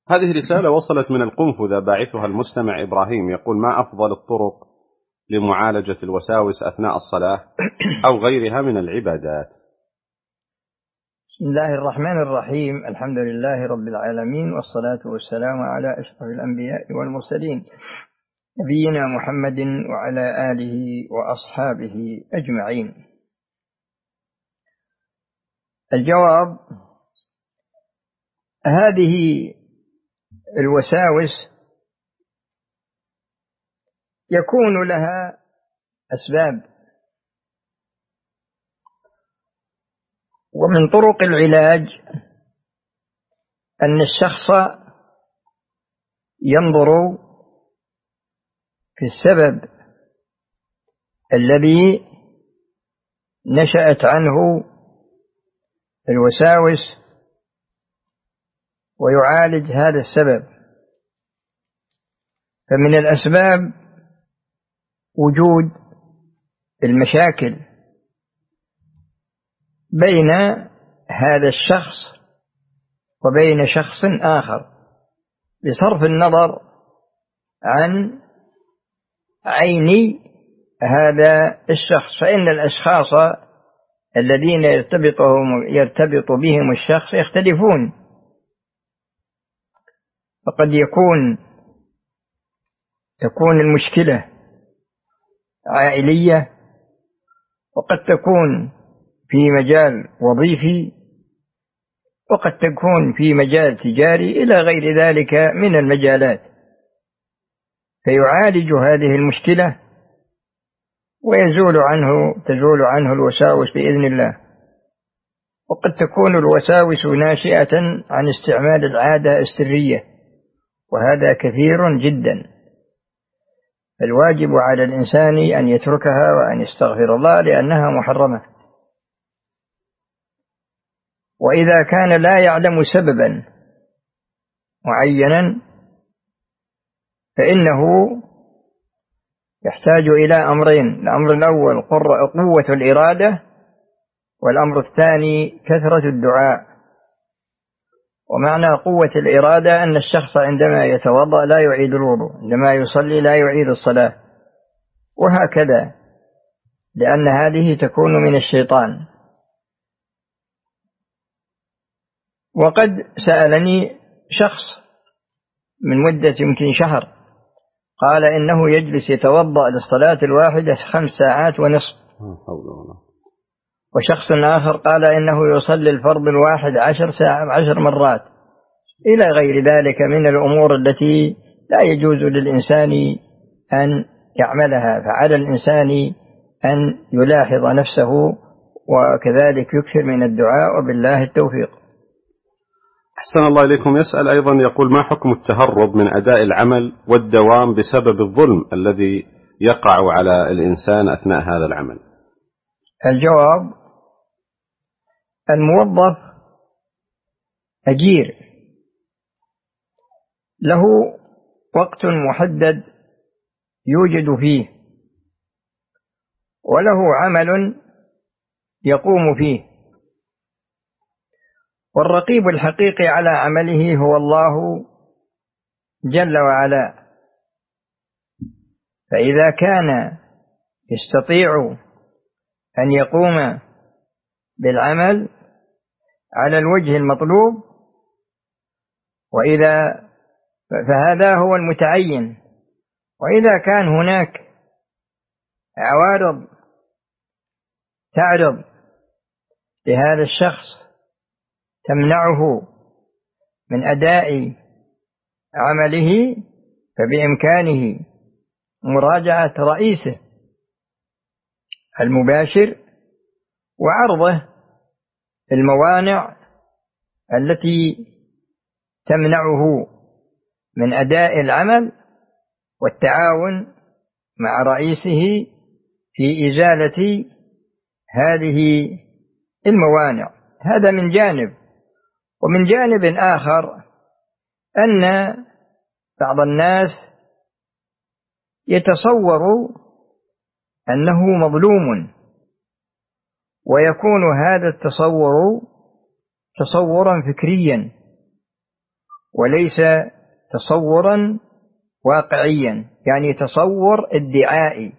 هذه رسالة وصلت من القنفذة، باعثها المستمع إبراهيم، يقول: ما أفضل الطرق لمعالجة الوساوس أثناء الصلاة أو غيرها من العبادات؟ بسم الله الرحمن الرحيم. الحمد لله رب العالمين، والصلاة والسلام على أشرف الأنبياء والمرسلين، نبينا محمد وعلى آله وأصحابه أجمعين. الجواب: هذه الوساوس يكون لها أسباب، ومن طرق العلاج أن الشخص ينظر في السبب الذي نشأت عنه الوساوس ويعالج هذا السبب. فمن الأسباب وجود المشاكل بين هذا الشخص وبين شخص آخر، بصرف النظر عن عين هذا الشخص. فإن الأشخاص الذين يرتبط بهم الشخص يختلفون، فقد تكون المشكلة عائلية، وقد تكون في مجال وظيفي، وقد تكون في مجال تجاري، إلى غير ذلك من المجالات. فيعالج هذه المشكلة تزول عنه الوساوس بإذن الله. وقد تكون الوساوس ناشئة عن استعمال العادة السرية، وهذا كثير جدا. الواجب على الإنسان أن يتركها وأن يستغفر الله، لأنها محرمة. وإذا كان لا يعلم سببا معينا فإنه يحتاج إلى أمرين: الأمر الأول قوة الإرادة، والأمر الثاني كثرة الدعاء. ومعنى قوة الإرادة أن الشخص عندما يتوضأ لا يعيد الوضوء، عندما يصلي لا يعيد الصلاة، وهكذا، لأن هذه تكون من الشيطان. وقد سألني شخص من مدة يمكن شهر، قال إنه يجلس يتوضأ للصلاة الواحدة 5 ساعات ونصف. وشخص آخر قال إنه يصلي الفرض الواحد 10 مرات، إلى غير ذلك من الأمور التي لا يجوز للإنسان أن يعملها. فعلى الإنسان أن يلاحظ نفسه، وكذلك يكثر من الدعاء، وبالله التوفيق. أحسن الله إليكم. يسأل أيضا، يقول: ما حكم التهرب من أداء العمل والدوام بسبب الظلم الذي يقع على الإنسان أثناء هذا العمل؟ الجواب: الموظف أجير، له وقت محدد يوجد فيه، وله عمل يقوم فيه، والرقيب الحقيقي على عمله هو الله جل وعلا. فإذا كان يستطيع أن يقوم بالعمل على الوجه المطلوب فهذا هو المتعين. وإذا كان هناك عوارض تعرض لهذا الشخص تمنعه من أداء عمله، فبإمكانه مراجعة رئيسه المباشر وعرضه الموانع التي تمنعه من أداء العمل، والتعاون مع رئيسه في إزالة هذه الموانع. هذا من جانب. ومن جانب آخر أن بعض الناس يتصور أنه مظلوم، ويكون هذا التصور تصورا فكريا، وليس تصورا واقعيا، يعني تصور ادعائي،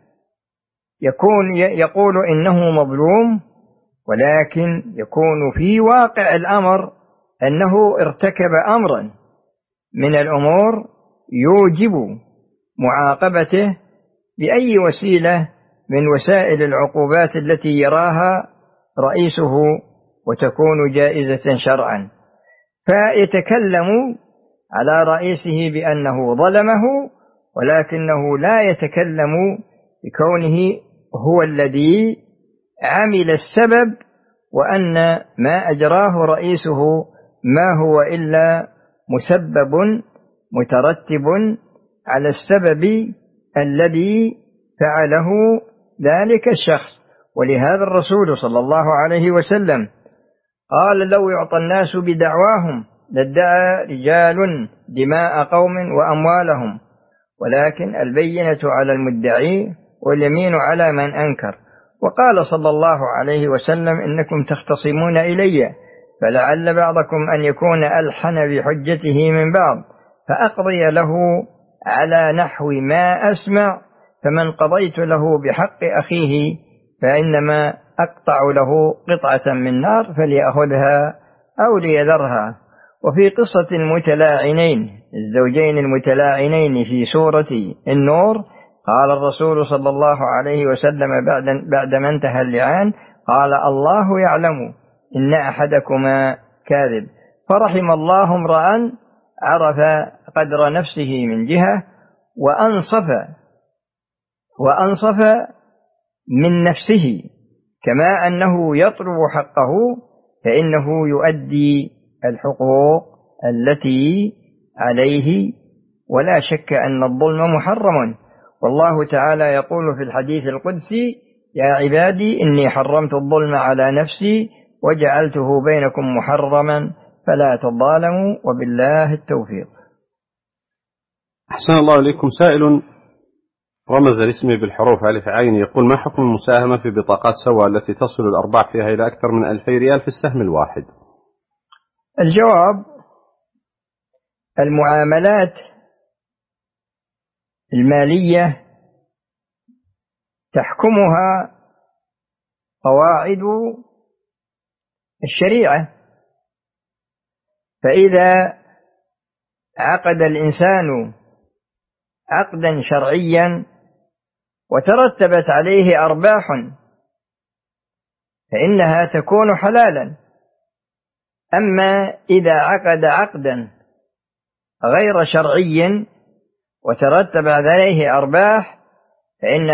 يقول إنه مظلوم، ولكن يكون في واقع الأمر أنه ارتكب أمرا من الأمور يوجب معاقبته بأي وسيلة من وسائل العقوبات التي يراها رئيسه وتكون جائزة شرعا، فيتكلم على رئيسه بأنه ظلمه، ولكنه لا يتكلم بكونه هو الذي عمل السبب، وأن ما أجراه رئيسه ما هو إلا مسبب مترتب على السبب الذي فعله ذلك الشخص. ولهذا الرسول صلى الله عليه وسلم قال: لو يعطى الناس بدعواهم لادعى رجال دماء قوم وأموالهم، ولكن البينة على المدعي واليمين على من أنكر. وقال صلى الله عليه وسلم: إنكم تختصمون إلي، فلعل بعضكم أن يكون ألحن بحجته من بعض، فأقضي له على نحو ما أسمع، فمن قضيت له بحق أخيه فإنما أقطع له قطعة من نار فليأخذها أو ليذرها. وفي قصة المتلاعنين، الزوجين المتلاعنين في سورة النور، قال الرسول صلى الله عليه وسلم بعدما انتهى اللعان، قال: الله يعلم إن أحدكما كاذب، فرحم الله امرأ عرف قدر نفسه من جهة وأنصف من نفسه، كما أنه يطلب حقه فإنه يؤدي الحقوق التي عليه، ولا شك أن الظلم محرم. والله تعالى يقول في الحديث القدسي: يا عبادي إني حرمت الظلم على نفسي وجعلته بينكم محرما فلا تظالموا وبالله التوفيق. أحسن الله إليكم. سائل رمز لاسمه بالحروف ألف عين يقول: ما حكم المساهمة في بطاقات سوا التي تصل الأرباح فيها إلى أكثر من 2000 ريال في السهم الواحد؟ الجواب: المعاملات المالية تحكمها قواعد الشريعة، فإذا عقد الإنسان عقدا شرعيا وترتبت عليه أرباح فإنها تكون حلالا. أما إذا عقد عقدا غير شرعي وترتب عليه أرباح فإن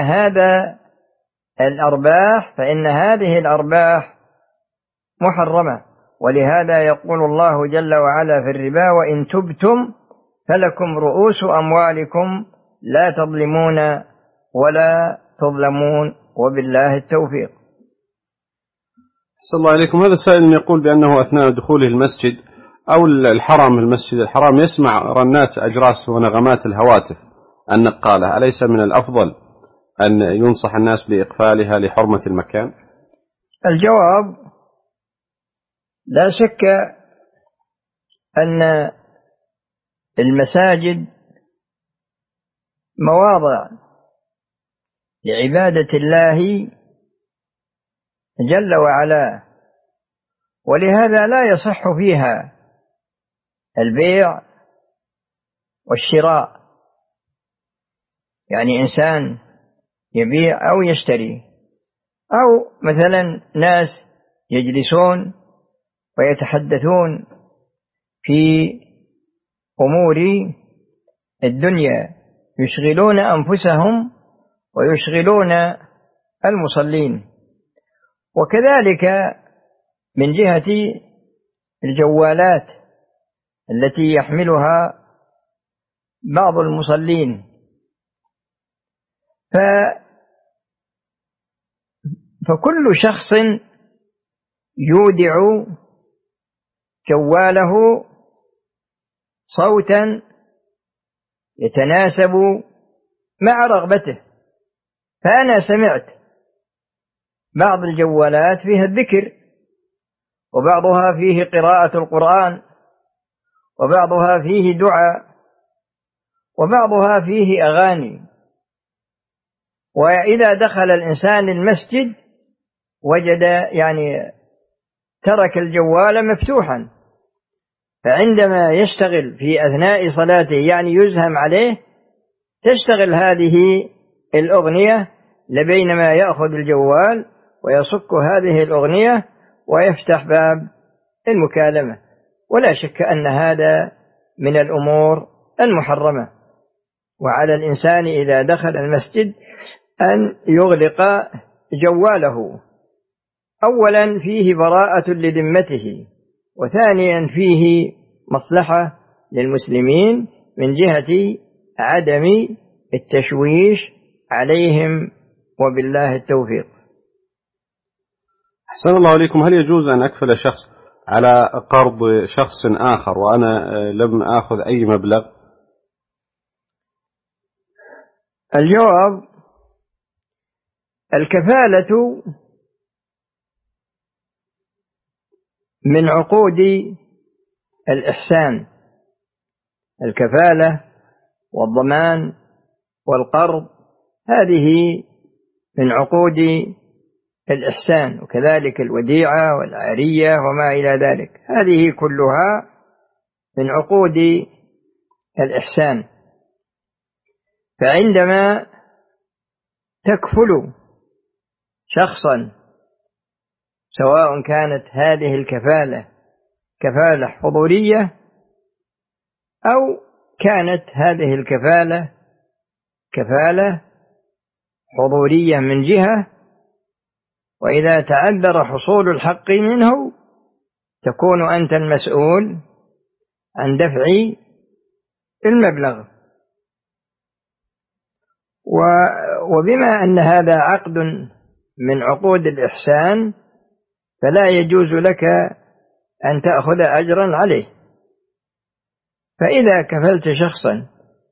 هذه الأرباح محرمة. ولهذا يقول الله جل وعلا في الربا: وإن تبتم فلكم رؤوس أموالكم لا تظلمون ولا تظلمون وبالله التوفيق. صلى الله عليكم. هذا السائل يقول بأنه أثناء دخوله المسجد أو الحرم، المسجد الحرام، يسمع رنات أجراس ونغمات الهواتف النقالة، أليس من الأفضل أن ينصح الناس بإقفالها لحرمة المكان؟ الجواب: لا شك أن المساجد مواضع لعبادة الله جل وعلا، ولهذا لا يصح فيها البيع والشراء، يعني إنسان يبيع أو يشتري، أو مثلا ناس يجلسون ويتحدثون في أمور الدنيا، يشغلون أنفسهم ويشغلون المصلين. وكذلك من جهة الجوالات التي يحملها بعض المصلين، فكل شخص يودع جواله صوتا يتناسب مع رغبته. فأنا سمعت بعض الجوالات فيها الذكر، وبعضها فيه قراءة القرآن، وبعضها فيه دعاء، وبعضها فيه أغاني. وإذا دخل الإنسان المسجد وجد ترك الجوال مفتوحا، فعندما يشتغل في أثناء صلاته يزهم عليه تشتغل هذه الأغنية، لبينما يأخذ الجوال ويصك هذه الأغنية ويفتح باب المكالمة. ولا شك أن هذا من الأمور المحرمة، وعلى الإنسان إذا دخل المسجد أن يغلق جواله. أولا فيه براءة لذمته، وثانيا فيه مصلحة للمسلمين من جهة عدم التشويش عليهم، وبالله التوفيق. أحسن الله عليكم. هل يجوز أن أكفل شخص على قرض شخص آخر وأنا لم أخذ أي مبلغ؟ الجواب: الكفالة من عقود الإحسان. الكفالة والضمان والقرض هذه من عقود الإحسان، وكذلك الوديعة والعارية وما إلى ذلك، هذه كلها من عقود الإحسان. فعندما تكفل شخصا، سواء كانت هذه الكفالة كفالة حضورية أو كانت هذه الكفالة كفالة حضورية من جهة، وإذا تعذر حصول الحق منه تكون أنت المسؤول عن دفع المبلغ. وبما أن هذا عقد من عقود الإحسان فلا يجوز لك أن تأخذ أجرا عليه. فإذا كفلت شخصا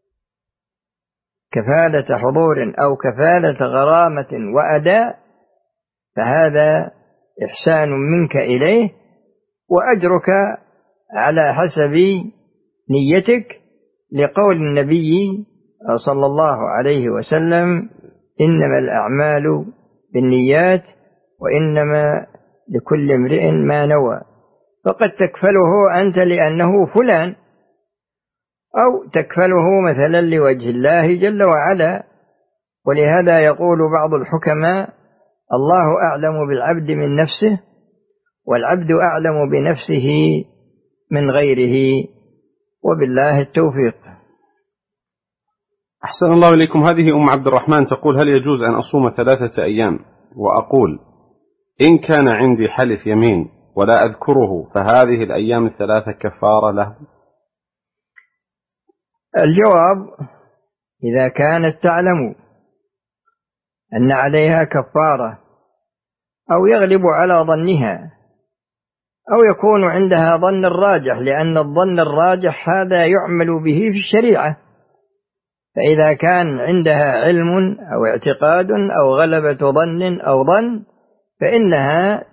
كفالة حضور أو كفالة غرامة وأداء فهذا إحسان منك إليه، وأجرك على حسب نيتك، لقول النبي صلى الله عليه وسلم: إنما الأعمال بالنيات وإنما لكل امرئ ما نوى. فقد تكفله أنت لأنه فلان، أو تكفله مثلا لوجه الله جل وعلا. ولهذا يقول بعض الحكماء: الله أعلم بالعبد من نفسه، والعبد أعلم بنفسه من غيره، وبالله التوفيق. أحسن الله إليكم. هذه أم عبد الرحمن تقول: هل يجوز أن أصوم 3 أيام وأقول إن كان عندي حلف يمين ولا أذكره فهذه الأيام 3 كفارة له؟ الجواب: إذا كانت تعلم أن عليها كفارة، أو يغلب على ظنها، أو يكون عندها ظن الراجح، لأن الظن الراجح هذا يعمل به في الشريعة. فإذا كان عندها علم أو اعتقاد أو غلبة ظن أو ظن فإنها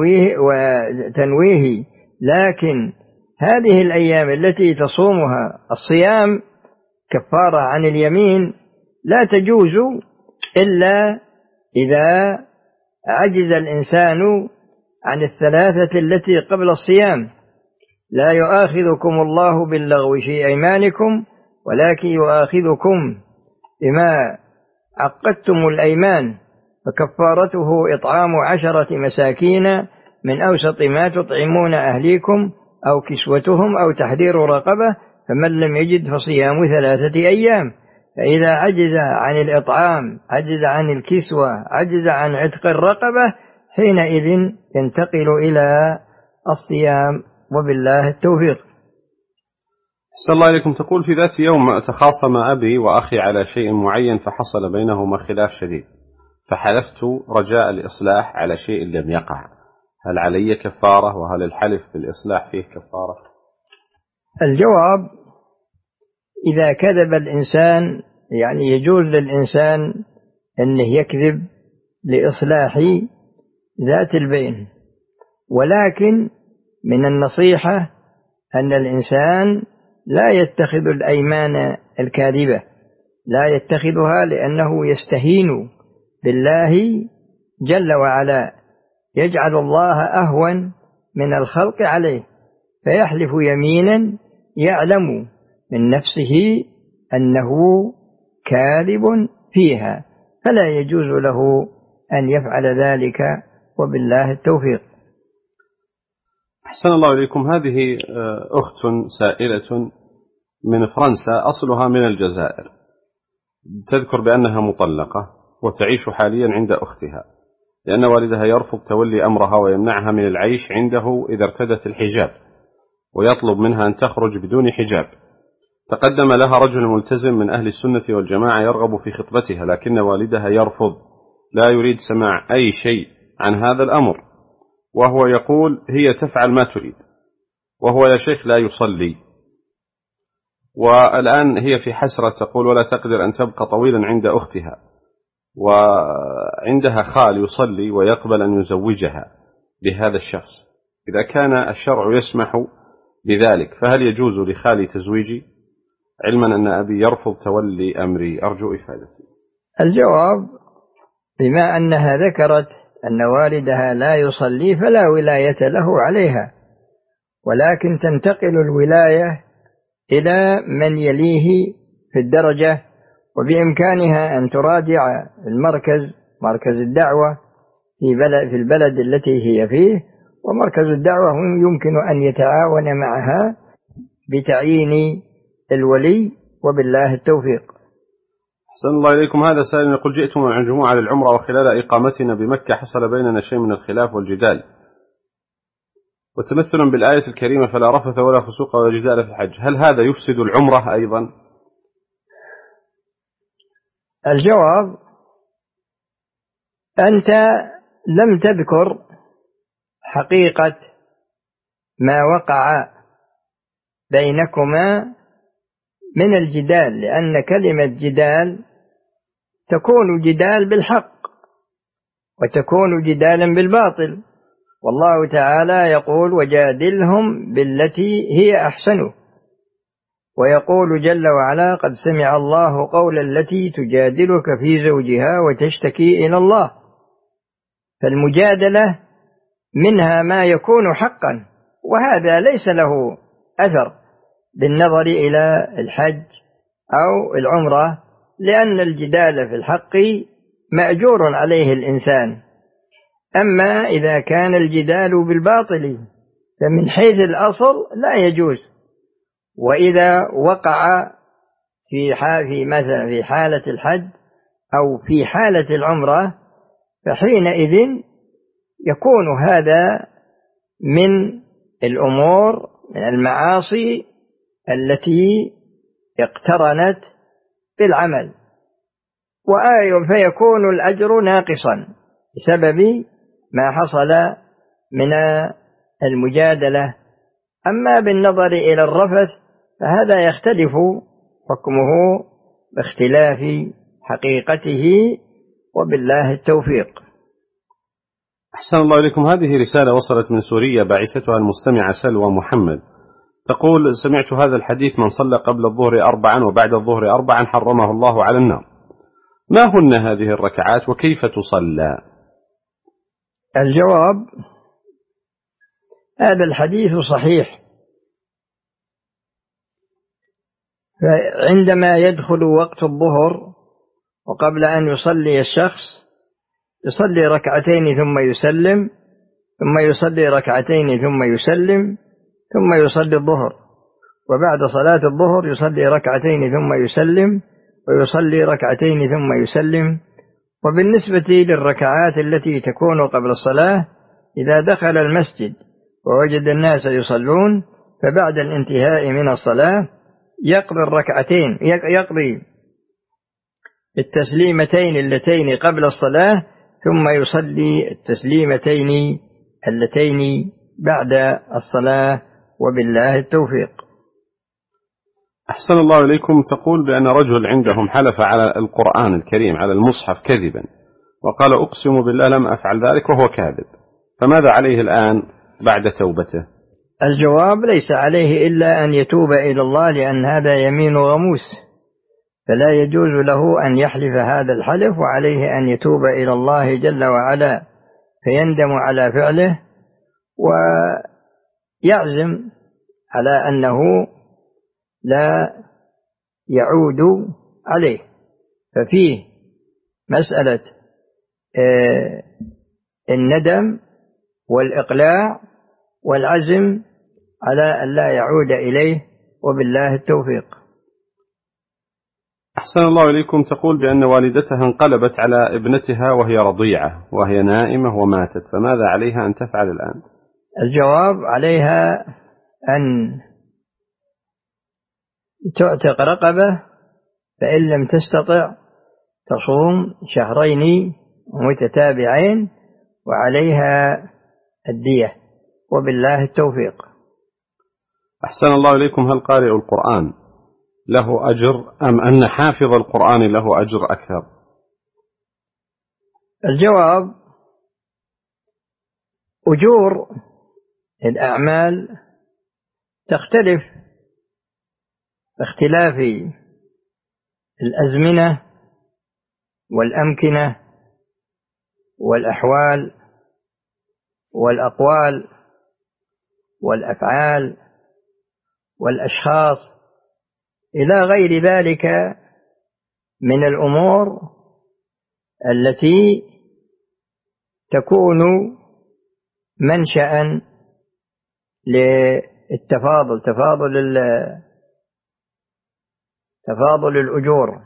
تنويه. لكن هذه الأيام التي تصومها الصيام كفارة عن اليمين لا تجوز إلا إذا عجز الإنسان عن 3 التي قبل الصيام. لا يؤاخذكم الله باللغو في أيمانكم ولكن يؤاخذكم بما عقدتم الأيمان، فكفارته إطعام 10 مساكين من أوسط ما تطعمون أهليكم أو كسوتهم أو تحرير رقبة، فمن لم يجد فصيام 3 أيام. فإذا عجز عن الإطعام، عجز عن الكسوة، عجز عن عتق الرقبة، حينئذ ينتقل إلى الصيام، وبالله التوفيق. أحسن الله إليكم. تقول: في ذات يوم تخاصم أبي وأخي على شيء معين فحصل بينهما خلاف شديد، فحلفت رجاء الإصلاح على شيء لم يقع، هل علي كفارة؟ وهل الحلف بالإصلاح فيه كفارة؟ الجواب: إذا كذب الإنسان يجوز للإنسان أنه يكذب لإصلاح ذات البين، ولكن من النصيحة أن الإنسان لا يتخذ الأيمان الكاذبة، لا يتخذها لأنه يستهين بالله جل وعلا، يجعل الله أهون من الخلق عليه، فيحلف يمينا يعلم من نفسه أنه كاذب فيها، فلا يجوز له أن يفعل ذلك، وبالله التوفيق. أحسن الله إليكم. هذه أخت سائلة من فرنسا، أصلها من الجزائر، تذكر بأنها مطلقة وتعيش حاليا عند أختها، لأن والدها يرفض تولي أمرها ويمنعها من العيش عنده إذا ارتدت الحجاب، ويطلب منها أن تخرج بدون حجاب. تقدم لها رجل ملتزم من أهل السنة والجماعة يرغب في خطبتها، لكن والدها يرفض، لا يريد سماع أي شيء عن هذا الأمر، وهو يقول هي تفعل ما تريد، وهو يا شيخ لا يصلي، والآن هي في حسرة تقول ولا تقدر أن تبقى طويلا عند أختها، وعندها خال يصلي ويقبل أن يزوجها بهذا الشخص. إذا كان الشرع يسمح بذلك فهل يجوز لخالي تزويجي، علما أن أبي يرفض تولي أمري؟ أرجو إفادتي. الجواب: بما أنها ذكرت أن والدها لا يصلي فلا ولاية له عليها، ولكن تنتقل الولاية إلى من يليه في الدرجة، وبإمكانها أن تراجع مركز الدعوة في البلد التي هي فيه، ومركز الدعوة يمكن أن يتعاون معها بتعيين الولي، وبالله التوفيق. أحسن الله إليكم. هذا سائل يقول جئت مع الجمعة للعمرة، وخلال إقامتنا بمكة حصل بيننا شيء من الخلاف والجدال، وتمثلا بالآية الكريمة فلا رفث ولا فسوق ولا جدال في الحج، هل هذا يفسد العمرة أيضا؟ الجواب: أنت لم تذكر حقيقة ما وقع بينكما من الجدال، لأن كلمة جدال تكون جدال بالحق وتكون جدالا بالباطل، والله تعالى يقول وجادلهم بالتي هي أحسن، ويقول جل وعلا قد سمع الله قول التي تجادلك في زوجها وتشتكي إلى الله. فالمجادلة منها ما يكون حقا، وهذا ليس له أثر بالنظر إلى الحج أو العمرة، لأن الجدال في الحق مأجور عليه الإنسان. أما إذا كان الجدال بالباطل فمن حيث الأصل لا يجوز، وإذا وقع مثلا في حالة الحج أو في حالة العمرة فحينئذ يكون هذا من الأمور من المعاصي التي اقترنت بالعمل، فيكون الأجر ناقصا بسبب ما حصل من المجادلة. أما بالنظر إلى الرفث فهذا يختلف حكمه باختلاف حقيقته، وبالله التوفيق. أحسن الله إليكم. هذه رسالة وصلت من سوريا، باعثتها المستمعة سلوى محمد، تقول سمعت هذا الحديث من صلى قبل الظهر 4 وبعد الظهر 4 حرمه الله على النار، ما هن هذه الركعات وكيف تصلى؟ الجواب: هذا الحديث صحيح، فعندما يدخل وقت الظهر وقبل أن يصلي الشخص يصلي ركعتين ثم يسلم، ثم يصلي ركعتين ثم يسلم، ثم يصلي الظهر، وبعد صلاة الظهر يصلي ركعتين ثم يسلم، ويصلي ركعتين ثم يسلم. وبالنسبة للركعات التي تكون قبل الصلاة، إذا دخل المسجد ووجد الناس يصلون فبعد الانتهاء من الصلاة يقضي الركعتين، يقضي التسليمتين اللتين قبل الصلاة، ثم يصلي التسليمتين اللتين بعد الصلاة، وبالله التوفيق. أحسن الله إليكم. تقول بأن رجل عندهم حلف على القرآن الكريم على المصحف كذبا، وقال أقسم بالله لم أفعل ذلك، وهو كاذب، فماذا عليه الآن بعد توبته؟ الجواب: ليس عليه إلا أن يتوب إلى الله، لأن هذا يمين غموس، فلا يجوز له أن يحلف هذا الحلف، وعليه أن يتوب إلى الله جل وعلا فيندم على فعله ويعزم على أنه لا يعود عليه. ففيه مسألة الندم والإقلاع والعزم على أن لا يعود إليه، وبالله التوفيق. أحسن الله إليكم. تقول بأن والدتها انقلبت على ابنتها وهي رضيعة وهي نائمة وماتت، فماذا عليها أن تفعل الآن؟ الجواب: عليها أن تعتق رقبة، فإن لم تستطع تصوم شهرين متتابعين، وعليها الدية، وبالله التوفيق. أحسن الله إليكم. هل قارئ القرآن له أجر أم أن حافظ القرآن له أجر أكثر؟ الجواب: أجور الأعمال تختلف باختلاف الأزمنة والأمكنة والأحوال والأقوال والأفعال والأشخاص إلى غير ذلك من الأمور التي تكون منشأ للتفاضل، تفاضل الأجور.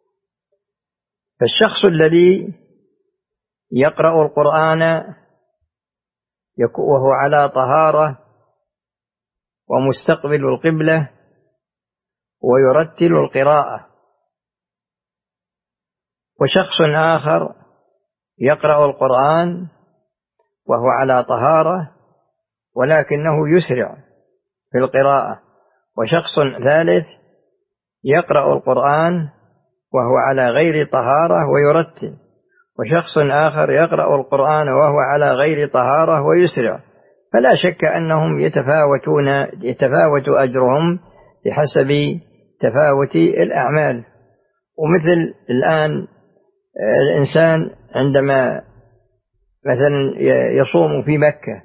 فالشخص الذي يقرأ القرآن وهو على طهارة ومستقبل القبلة ويرتل القراءة، وشخص آخر يقرأ القرآن وهو على طهارة ولكنه يسرع في القراءة، وشخص ثالث يقرأ القرآن وهو على غير طهارة ويرتل، وشخص آخر يقرأ القرآن وهو على غير طهارة ويسرع. فلا شك أنهم يتفاوت أجرهم بحسب تفاوت الأعمال. ومثل الآن الإنسان عندما مثلا يصوم في مكة،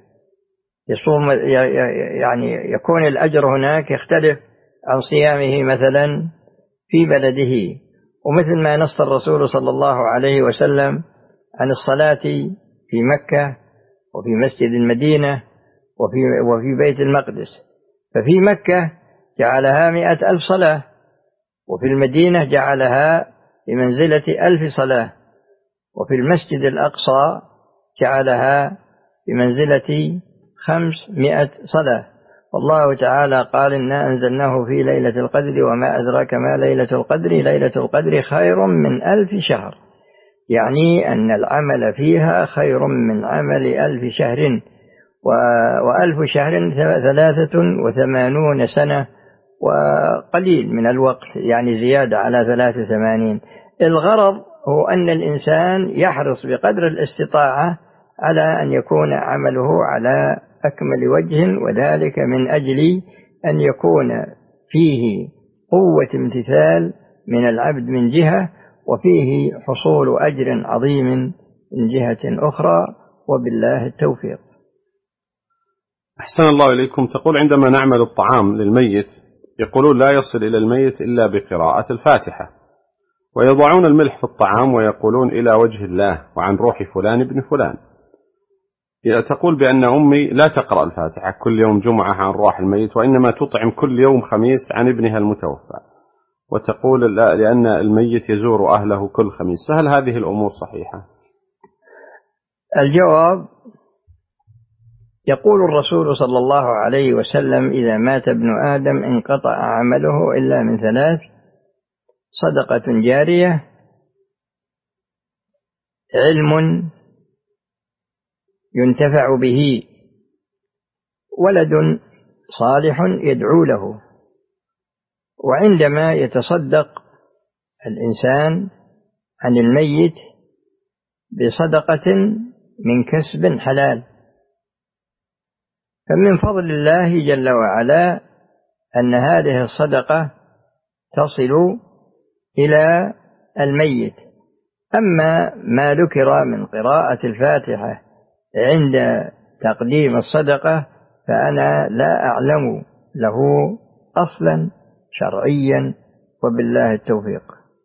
يعني يكون الأجر هناك يختلف عن صيامه مثلا في بلده. ومثل ما نص الرسول صلى الله عليه وسلم عن الصلاة في مكة وفي مسجد المدينة وفي بيت المقدس، ففي مكة جعلها 100,000 صلاة، وفي المدينة جعلها بمنزلة 1000 صلاة، وفي المسجد الأقصى جعلها بمنزلة 500 صلاة. والله تعالى قال: إنا أنزلناه في ليلة القدر وما أدراك ما ليلة القدر، ليلة القدر خير من 1000 شهر، يعني أن العمل فيها خير من عمل 1000 شهر، و1000 شهر 83 سنة وقليل من الوقت، يعني زيادة على 83. الغرض هو أن الإنسان يحرص بقدر الاستطاعة على أن يكون عمله على أكمل وجه، وذلك من أجل أن يكون فيه قوة امتثال من العبد من جهة، وفيه حصول أجر عظيم من جهة أخرى، وبالله التوفيق. أحسن الله إليكم. تقول عندما نعمل الطعام للميت يقولون لا يصل إلى الميت إلا بقراءة الفاتحة، ويضعون الملح في الطعام ويقولون إلى وجه الله وعن روح فلان ابن فلان. تقول بأن أمي لا تقرأ الفاتحة كل يوم جمعة عن روح الميت، وإنما تطعم كل يوم خميس عن ابنها المتوفى، وتقول لا لأن الميت يزور أهله كل خميس. فهل هذه الأمور صحيحة؟ الجواب: يقول الرسول صلى الله عليه وسلم: إذا مات ابن آدم انقطع عمله إلا من 3: صدقة جارية، علم ينتفع به، ولد صالح يدعو له. وعندما يتصدق الإنسان عن الميت بصدقة من كسب حلال، فمن فضل الله جل وعلا أن هذه الصدقة تصل إلى الميت. أما ما ذكر من قراءة الفاتحة عند تقديم الصدقة فأنا لا أعلم له أصلا شرعيا، وبالله التوفيق.